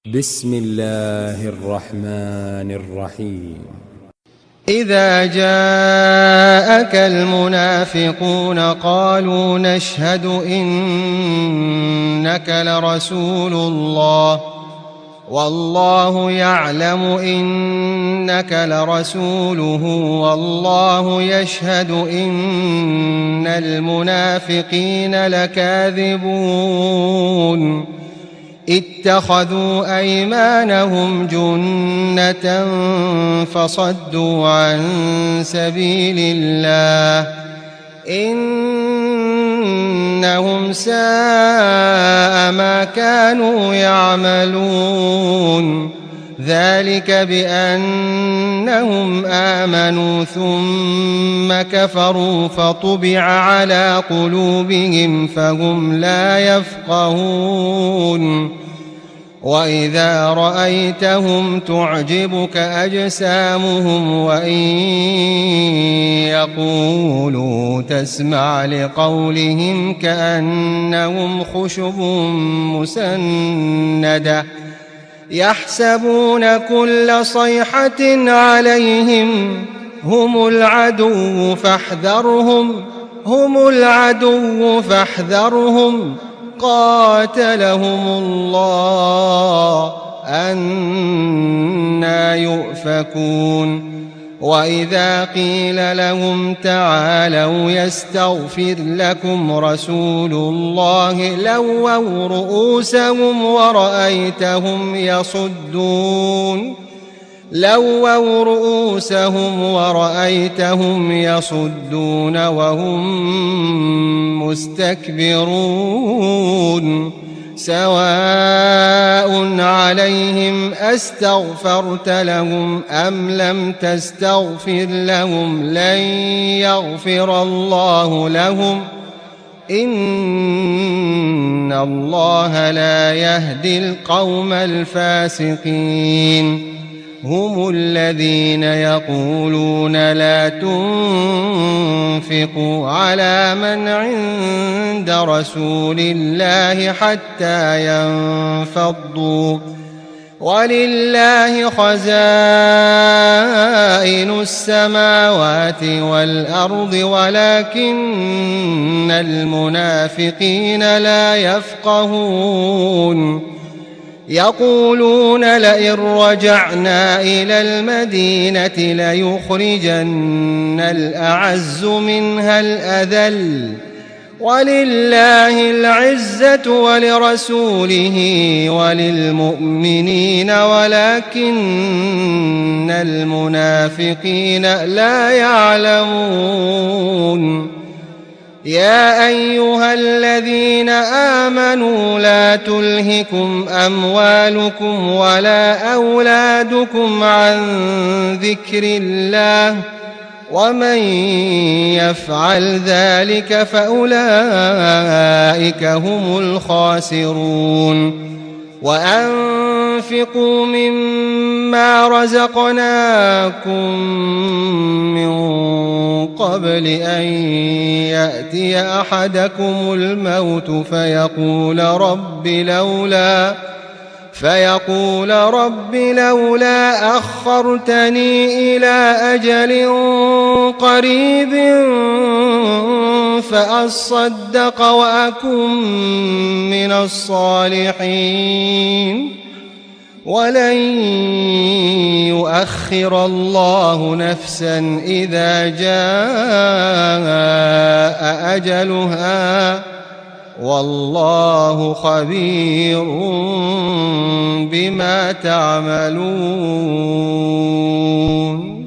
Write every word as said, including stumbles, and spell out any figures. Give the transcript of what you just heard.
بسم الله الرحمن الرحيم. إذا جاءك المنافقون قالوا نشهد إنك لرسول الله والله يعلم إنك لرسوله والله يشهد إن المنافقين لكاذبون اتخذوا أيمانهم جنة فصدوا عن سبيل الله إنهم ساء ما كانوا يعملون ذلك بأنهم آمنوا ثم كفروا فطبع على قلوبهم فهم لا يفقهون وإذا رأيتهم تعجبك أجسامهم وإن يقولوا تسمع لقولهم كأنهم خشب مسندة يحسبون كل صيحة عليهم هم العدو فاحذرهم هم العدو فاحذرهم قاتلهم الله أنى يؤفكون وإذا قيل لهم تعالوا يستغفر لكم رسول الله لووا رؤوسهم ورأيتهم يصدون لووا رؤوسهم ورأيتهم يصدون وهم مستكبرون سواء عليهم أستغفرت لهم أم لم تستغفر لهم لن يغفر الله لهم إن الله لا يهدي القوم الفاسقين هم الذين يقولون لا تنفقوا على من عند رسول الله حتى ينفضوا ولله خزائن السماوات والأرض ولكن المنافقين لا يفقهون يقولون لئن رجعنا إلى المدينة ليخرجن الأعز منها الأذل ولله العزة ولرسوله وللمؤمنين ولكن المنافقين لا يعلمون يا أيها الذين آمنوا لا تلهكم أموالكم ولا أولادكم عن ذكر الله ومن يفعل ذلك فأولئك هم الخاسرون وأنفقوا مما رزقناكم من قبل أن يأتي أحدكم الموت فيقول رب لولا فيقول رب لولا أخرتني إلى أجل قريب فأصدق وأكن من الصالحين ولن يؤخر الله نفسا إذا جاء أجلها والله خبير بما تعملون.